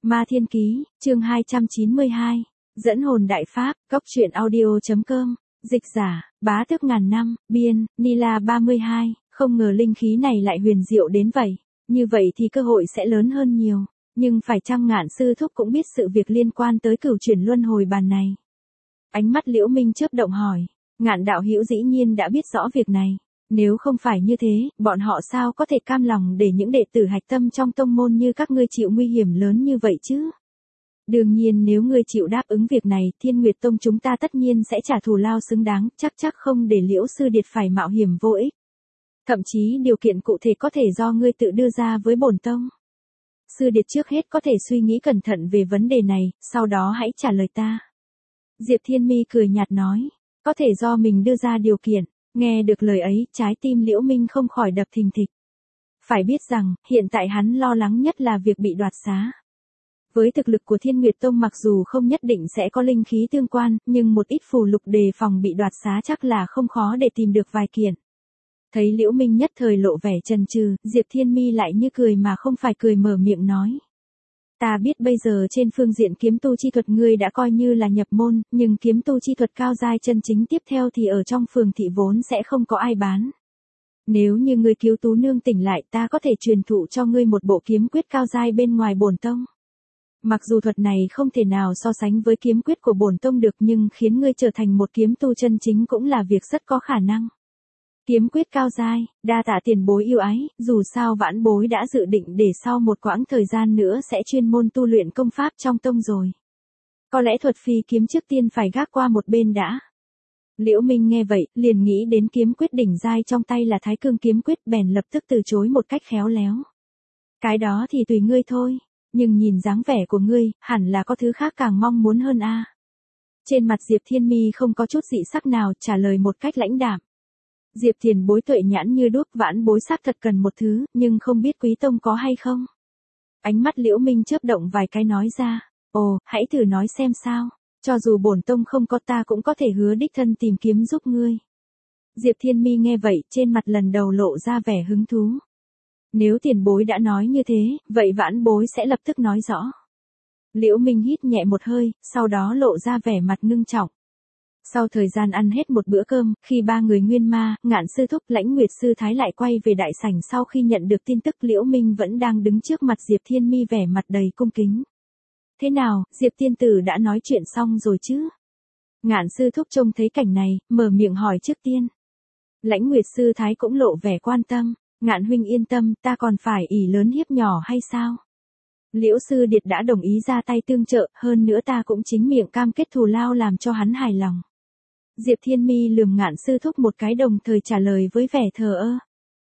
Ma Thiên Ký, chương 292, dẫn hồn đại pháp, góc truyện audio.com, dịch giả, bá tước ngàn năm, biên, Nila 32, không ngờ linh khí này lại huyền diệu đến vậy, như vậy thì cơ hội sẽ lớn hơn nhiều, nhưng phải chăng Ngạn sư thúc cũng biết sự việc liên quan tới cửu chuyển luân hồi bàn này. Ánh mắt Liễu Minh chớp động hỏi, Ngạn đạo hữu dĩ nhiên đã biết rõ việc này. Nếu không phải như thế, bọn họ sao có thể cam lòng để những đệ tử hạch tâm trong tông môn như các ngươi chịu nguy hiểm lớn như vậy chứ? Đương nhiên nếu ngươi chịu đáp ứng việc này, Thiên Nguyệt Tông chúng ta tất nhiên sẽ trả thù lao xứng đáng, chắc không để Liễu sư điệt phải mạo hiểm vô ích. Thậm chí điều kiện cụ thể có thể do ngươi tự đưa ra với bổn tông. Sư điệt trước hết có thể suy nghĩ cẩn thận về vấn đề này, sau đó hãy trả lời ta. Diệp Thiên Mi cười nhạt nói, có thể do mình đưa ra điều kiện. Nghe được lời ấy, trái tim Liễu Minh không khỏi đập thình thịch. Phải biết rằng, hiện tại hắn lo lắng nhất là việc bị đoạt xá. Với thực lực của Thiên Nguyệt Tông mặc dù không nhất định sẽ có linh khí tương quan, nhưng một ít phù lục đề phòng bị đoạt xá chắc là không khó để tìm được vài kiện. Thấy Liễu Minh nhất thời lộ vẻ chần chừ, Diệp Thiên Mi lại như cười mà không phải cười mở miệng nói. Ta biết bây giờ trên phương diện kiếm tu chi thuật ngươi đã coi như là nhập môn, nhưng kiếm tu chi thuật cao giai chân chính tiếp theo thì ở trong phường thị vốn sẽ không có ai bán. Nếu như ngươi cứu tú nương tỉnh lại, ta có thể truyền thụ cho ngươi một bộ kiếm quyết cao giai bên ngoài bổn tông. Mặc dù thuật này không thể nào so sánh với kiếm quyết của bổn tông được, nhưng khiến ngươi trở thành một kiếm tu chân chính cũng là việc rất có khả năng. Kiếm quyết cao giai, đa tạ tiền bối yêu ái, dù sao vãn bối đã dự định để sau một quãng thời gian nữa sẽ chuyên môn tu luyện công pháp trong tông rồi. Có lẽ thuật phi kiếm trước tiên phải gác qua một bên đã. Liễu Minh nghe vậy, liền nghĩ đến kiếm quyết đỉnh giai trong tay là Thái Cương kiếm quyết, bèn lập tức từ chối một cách khéo léo. Cái đó thì tùy ngươi thôi, nhưng nhìn dáng vẻ của ngươi, hẳn là có thứ khác càng mong muốn hơn a. Trên mặt Diệp Thiên Mi không có chút dị sắc nào, trả lời một cách lãnh đạm. Diệp tiền bối tuệ nhãn như đuốc, vãn bối xác thật cần một thứ, nhưng không biết quý tông có hay không. Ánh mắt Liễu Minh chớp động vài cái nói ra, ồ, hãy thử nói xem sao, cho dù bổn tông không có ta cũng có thể hứa đích thân tìm kiếm giúp ngươi. Diệp Thiên Mi nghe vậy, trên mặt lần đầu lộ ra vẻ hứng thú. Nếu tiền bối đã nói như thế, vậy vãn bối sẽ lập tức nói rõ. Liễu Minh hít nhẹ một hơi, sau đó lộ ra vẻ mặt ngưng trọng. Sau thời gian ăn hết một bữa cơm, khi ba người Nguyên Ma, Ngạn sư thúc, Lãnh Nguyệt sư thái lại quay về đại sảnh sau khi nhận được tin tức, Liễu Minh vẫn đang đứng trước mặt Diệp Thiên Mi vẻ mặt đầy cung kính. Thế nào, Diệp tiên tử đã nói chuyện xong rồi chứ? Ngạn sư thúc trông thấy cảnh này, mở miệng hỏi trước tiên. Lãnh Nguyệt sư thái cũng lộ vẻ quan tâm, Ngạn huynh yên tâm, ta còn phải ỷ lớn hiếp nhỏ hay sao? Liễu sư điệt đã đồng ý ra tay tương trợ, hơn nữa ta cũng chính miệng cam kết thù lao làm cho hắn hài lòng. Diệp Thiên Mi lườm Ngạn sư thúc một cái, đồng thời trả lời với vẻ thờ ơ.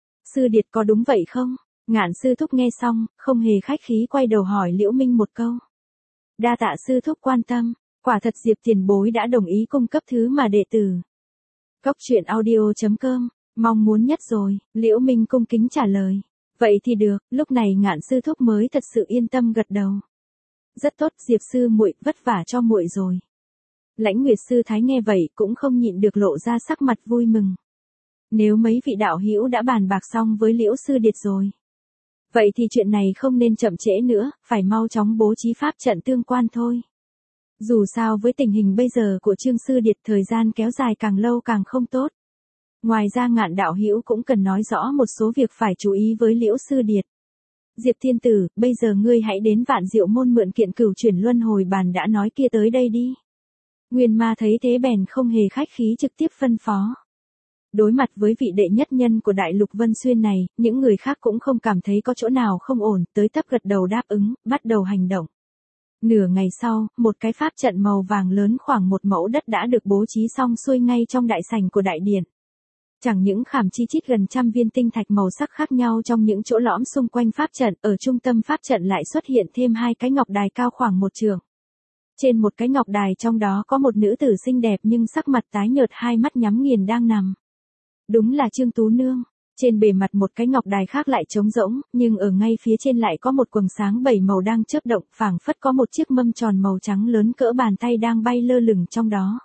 Sư điệt có đúng vậy không? Ngạn sư thúc nghe xong, không hề khách khí quay đầu hỏi Liễu Minh một câu. Đa tạ sư thúc quan tâm, quả thật Diệp tiền bối đã đồng ý cung cấp thứ mà đệ tử. Góc truyện audio.com, mong muốn nhất rồi, Liễu Minh cung kính trả lời. Vậy thì được, lúc này Ngạn sư thúc mới thật sự yên tâm gật đầu. Rất tốt, Diệp sư muội, vất vả cho muội rồi. Lãnh Nguyệt sư thái nghe vậy cũng không nhịn được lộ ra sắc mặt vui mừng. Nếu mấy vị đạo hữu đã bàn bạc xong với Liễu sư điệt rồi, vậy thì chuyện này không nên chậm trễ nữa, phải mau chóng bố trí pháp trận tương quan thôi. Dù sao với tình hình bây giờ của Trương sư điệt, thời gian kéo dài càng lâu càng không tốt. Ngoài ra Ngạn đạo hữu cũng cần nói rõ một số việc phải chú ý với Liễu sư điệt. Diệp thiên tử, bây giờ ngươi hãy đến Vạn Diệu môn mượn kiện cửu chuyển luân hồi bàn đã nói kia tới đây đi. Nguyên Ma thấy thế bèn không hề khách khí trực tiếp phân phó. Đối mặt với vị đệ nhất nhân của đại lục Vân Xuyên này, những người khác cũng không cảm thấy có chỗ nào không ổn, tới tấp gật đầu đáp ứng, bắt đầu hành động. Nửa ngày sau, một cái pháp trận màu vàng lớn khoảng 1 mẫu đất đã được bố trí xong xuôi ngay trong đại sảnh của đại điện. Chẳng những khảm chi chít gần 100 viên tinh thạch màu sắc khác nhau trong những chỗ lõm xung quanh pháp trận, ở trung tâm pháp trận lại xuất hiện thêm 2 cái ngọc đài cao khoảng 1 trượng. Trên một cái ngọc đài trong đó có một nữ tử xinh đẹp nhưng sắc mặt tái nhợt, hai mắt nhắm nghiền đang nằm. Đúng là Trương Tú Nương. Trên bề mặt một cái ngọc đài khác lại trống rỗng, nhưng ở ngay phía trên lại có một quầng sáng 7 màu đang chớp động, phảng phất có một chiếc mâm tròn màu trắng lớn cỡ bàn tay đang bay lơ lửng trong đó.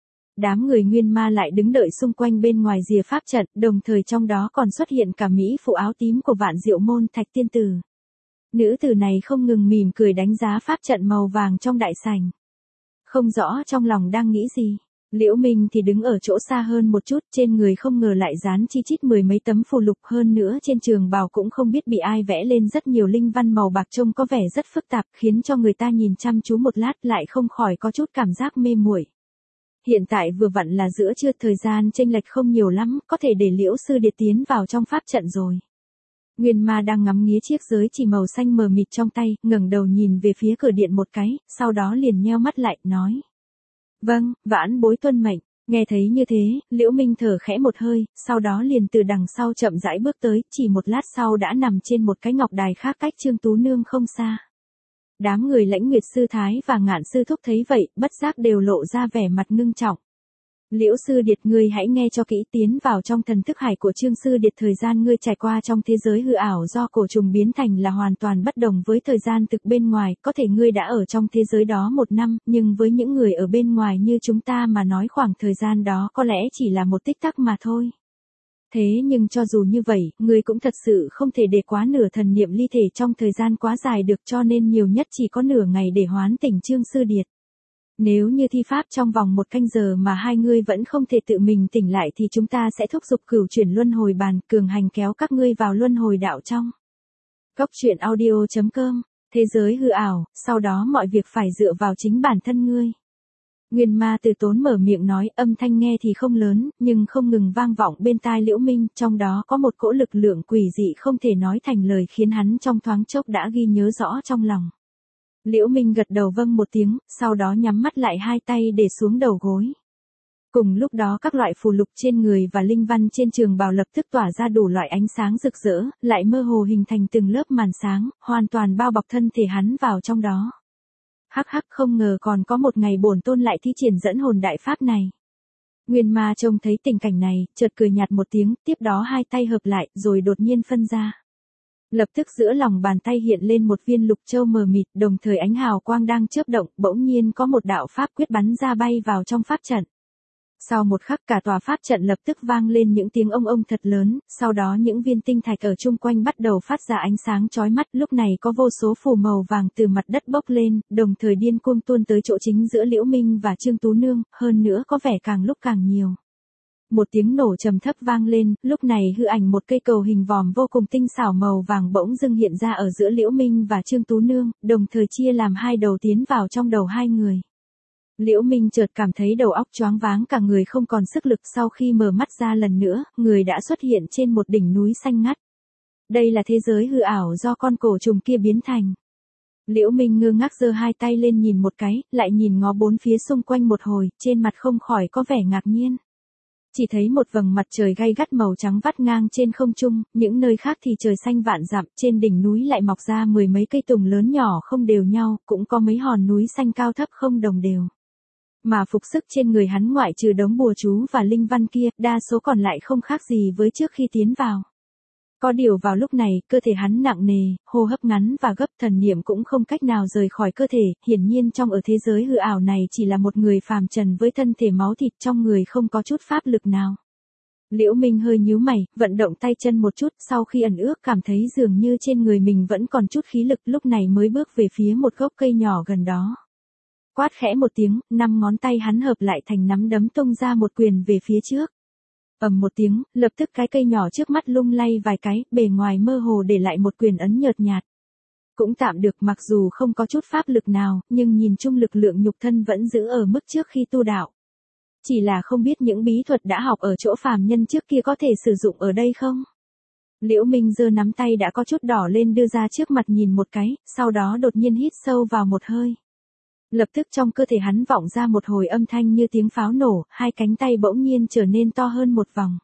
Đám người Nguyên Ma lại đứng đợi xung quanh bên ngoài rìa pháp trận, đồng thời trong đó còn xuất hiện cả mỹ phụ áo tím của Vạn Diệu môn Thạch tiên tử. Nữ tử này không ngừng mỉm cười đánh giá pháp trận màu vàng trong đại sảnh. Không rõ trong lòng đang nghĩ gì. Liễu Minh thì đứng ở chỗ xa hơn một chút, trên người không ngờ lại dán chi chít mười mấy tấm phù lục, hơn nữa trên trường bào cũng không biết bị ai vẽ lên rất nhiều linh văn màu bạc, trông có vẻ rất phức tạp, khiến cho người ta nhìn chăm chú một lát lại không khỏi có chút cảm giác mê muội. Hiện tại vừa vặn là giữa trưa, thời gian chênh lệch không nhiều lắm, có thể để Liễu Sư Điệt tiến vào trong pháp trận rồi. Nguyên Ma đang ngắm nghía chiếc giới chỉ màu xanh mờ mịt trong tay, ngẩng đầu nhìn về phía cửa điện một cái, sau đó liền nheo mắt lại, nói. Vâng, vãn bối tuân mệnh. Nghe thấy như thế, Liễu Minh thở khẽ một hơi, sau đó liền từ đằng sau chậm rãi bước tới, chỉ một lát sau đã nằm trên một cái ngọc đài khác cách Trương Tú Nương không xa. Đám người Lãnh Nguyệt Sư Thái và Ngạn Sư Thúc thấy vậy, bất giác đều lộ ra vẻ mặt ngưng trọng. Liễu Sư Điệt, ngươi hãy nghe cho kỹ, tiến vào trong thần thức hải của Trương Sư Điệt, thời gian ngươi trải qua trong thế giới hư ảo do cổ trùng biến thành là hoàn toàn bất đồng với thời gian thực bên ngoài, có thể ngươi đã ở trong thế giới đó 1 năm, nhưng với những người ở bên ngoài như chúng ta mà nói khoảng thời gian đó có lẽ chỉ là một tích tắc mà thôi. Thế nhưng cho dù như vậy, ngươi cũng thật sự không thể để quá nửa thần niệm ly thể trong thời gian quá dài được, cho nên nhiều nhất chỉ có nửa ngày để hoán tỉnh Trương Sư Điệt. Nếu như thi pháp trong vòng 1 canh giờ mà hai ngươi vẫn không thể tự mình tỉnh lại thì chúng ta sẽ thúc giục cửu chuyển luân hồi bàn, cường hành kéo các ngươi vào luân hồi đạo trong. Cốc truyện audio.com, thế giới hư ảo, sau đó mọi việc phải dựa vào chính bản thân ngươi. Nguyên Ma từ tốn mở miệng nói, âm thanh nghe thì không lớn, nhưng không ngừng vang vọng bên tai Liễu Minh, trong đó có một cỗ lực lượng quỷ dị không thể nói thành lời, khiến hắn trong thoáng chốc đã ghi nhớ rõ trong lòng. Liễu Minh gật đầu vâng một tiếng, sau đó nhắm mắt lại, hai tay để xuống đầu gối. Cùng lúc đó các loại phù lục trên người và linh văn trên trường bào lập tức tỏa ra đủ loại ánh sáng rực rỡ, lại mơ hồ hình thành từng lớp màn sáng, hoàn toàn bao bọc thân thể hắn vào trong đó. Hắc hắc, không ngờ còn có một ngày bổn tôn lại thi triển dẫn hồn đại pháp này. Nguyên Ma trông thấy tình cảnh này, chợt cười nhạt một tiếng, tiếp đó hai tay hợp lại, rồi đột nhiên phân ra. Lập tức giữa lòng bàn tay hiện lên một viên lục châu mờ mịt, đồng thời ánh hào quang đang chớp động, bỗng nhiên có một đạo pháp quyết bắn ra bay vào trong pháp trận. Sau một khắc cả tòa pháp trận lập tức vang lên những tiếng ông ông thật lớn, sau đó những viên tinh thạch ở chung quanh bắt đầu phát ra ánh sáng chói mắt, lúc này có vô số phù màu vàng từ mặt đất bốc lên, đồng thời điên cuồng tuôn tới chỗ chính giữa Liễu Minh và Trương Tú Nương, hơn nữa có vẻ càng lúc càng nhiều. Một tiếng nổ trầm thấp vang lên, lúc này hư ảnh một cây cầu hình vòm vô cùng tinh xảo màu vàng bỗng dưng hiện ra ở giữa Liễu Minh và Trương Tú Nương, đồng thời chia làm hai đầu tiến vào trong đầu hai người. Liễu Minh chợt cảm thấy đầu óc choáng váng, cả người không còn sức lực, sau khi mở mắt ra lần nữa, người đã xuất hiện trên một đỉnh núi xanh ngắt. Đây là thế giới hư ảo do con cổ trùng kia biến thành. Liễu Minh ngơ ngác giơ hai tay lên nhìn một cái, lại nhìn ngó bốn phía xung quanh một hồi, trên mặt không khỏi có vẻ ngạc nhiên. Chỉ thấy một vầng mặt trời gay gắt màu trắng vắt ngang trên không trung, những nơi khác thì trời xanh vạn dặm, trên đỉnh núi lại mọc ra mười mấy cây tùng lớn nhỏ không đều nhau, cũng có mấy hòn núi xanh cao thấp không đồng đều. Mà phục sức trên người hắn ngoại trừ đống bùa chú và linh văn kia, đa số còn lại không khác gì với trước khi tiến vào. Có điều vào lúc này, cơ thể hắn nặng nề, hô hấp ngắn và gấp, thần niệm cũng không cách nào rời khỏi cơ thể, hiển nhiên trong ở thế giới hư ảo này chỉ là một người phàm trần với thân thể máu thịt, trong người không có chút pháp lực nào. Liễu Minh hơi nhíu mày, vận động tay chân một chút, sau khi ẩn ước cảm thấy dường như trên người mình vẫn còn chút khí lực, lúc này mới bước về phía một gốc cây nhỏ gần đó. Quát khẽ một tiếng, 5 ngón tay hắn hợp lại thành nắm đấm tung ra một quyền về phía trước. Ầm một tiếng, lập tức cái cây nhỏ trước mắt lung lay vài cái, bề ngoài mơ hồ để lại một quyền ấn nhợt nhạt. Cũng tạm được, mặc dù không có chút pháp lực nào, nhưng nhìn chung lực lượng nhục thân vẫn giữ ở mức trước khi tu đạo. Chỉ là không biết những bí thuật đã học ở chỗ phàm nhân trước kia có thể sử dụng ở đây không? Liễu Minh giơ nắm tay đã có chút đỏ lên đưa ra trước mặt nhìn một cái, sau đó đột nhiên hít sâu vào một hơi. Lập tức trong cơ thể hắn vọng ra một hồi âm thanh như tiếng pháo nổ, hai cánh tay bỗng nhiên trở nên to hơn một vòng.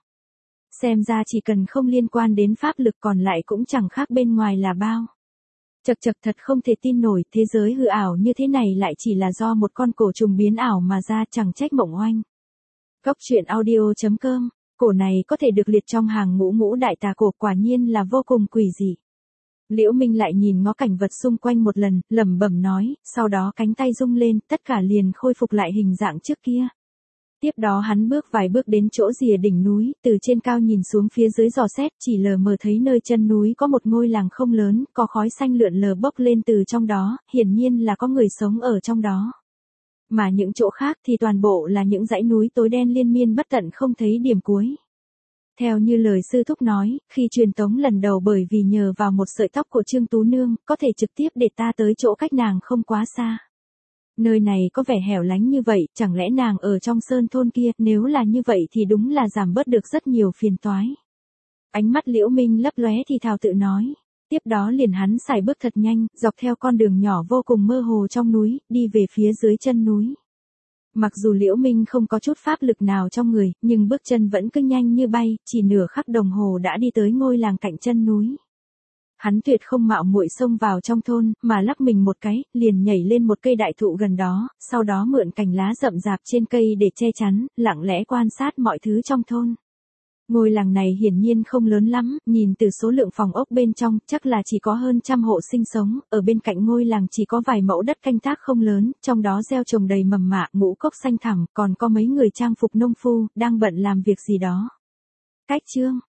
Xem ra chỉ cần không liên quan đến pháp lực còn lại cũng chẳng khác bên ngoài là bao. Chậc chậc, thật không thể tin nổi, thế giới hư ảo như thế này lại chỉ là do một con cổ trùng biến ảo mà ra, chẳng trách Mộng Oanh. Cốc truyện audio.com, cổ này có thể được liệt trong hàng ngũ đại tà cổ, quả nhiên là vô cùng quỷ dị. Liễu Minh lại nhìn ngó cảnh vật xung quanh một lần, lẩm bẩm nói, sau đó cánh tay rung lên, tất cả liền khôi phục lại hình dạng trước kia. Tiếp đó hắn bước vài bước đến chỗ rìa đỉnh núi, từ trên cao nhìn xuống phía dưới dò xét, chỉ lờ mờ thấy nơi chân núi có một ngôi làng không lớn, có khói xanh lượn lờ bốc lên từ trong đó, hiển nhiên là có người sống ở trong đó. Mà những chỗ khác thì toàn bộ là những dãy núi tối đen liên miên bất tận không thấy điểm cuối. Theo như lời sư thúc nói, khi truyền tống lần đầu bởi vì nhờ vào một sợi tóc của Trương Tú Nương, có thể trực tiếp để ta tới chỗ cách nàng không quá xa. Nơi này có vẻ hẻo lánh như vậy, chẳng lẽ nàng ở trong sơn thôn kia, nếu là như vậy thì đúng là giảm bớt được rất nhiều phiền toái. Ánh mắt Liễu Minh lấp lóe thì thào tự nói. Tiếp đó liền hắn xài bước thật nhanh, dọc theo con đường nhỏ vô cùng mơ hồ trong núi, đi về phía dưới chân núi. Mặc dù Liễu Minh không có chút pháp lực nào trong người, nhưng bước chân vẫn cứ nhanh như bay, chỉ nửa khắc đồng hồ đã đi tới ngôi làng cạnh chân núi. Hắn tuyệt không mạo muội xông vào trong thôn, mà lắc mình một cái, liền nhảy lên một cây đại thụ gần đó, sau đó mượn cành lá rậm rạp trên cây để che chắn, lặng lẽ quan sát mọi thứ trong thôn. Ngôi làng này hiển nhiên không lớn lắm, nhìn từ số lượng phòng ốc bên trong, chắc là chỉ có hơn 100 hộ sinh sống, ở bên cạnh ngôi làng chỉ có vài mẫu đất canh tác không lớn, trong đó gieo trồng đầy mầm mạ, ngũ cốc xanh thẳm, còn có mấy người trang phục nông phu, đang bận làm việc gì đó. Cách chương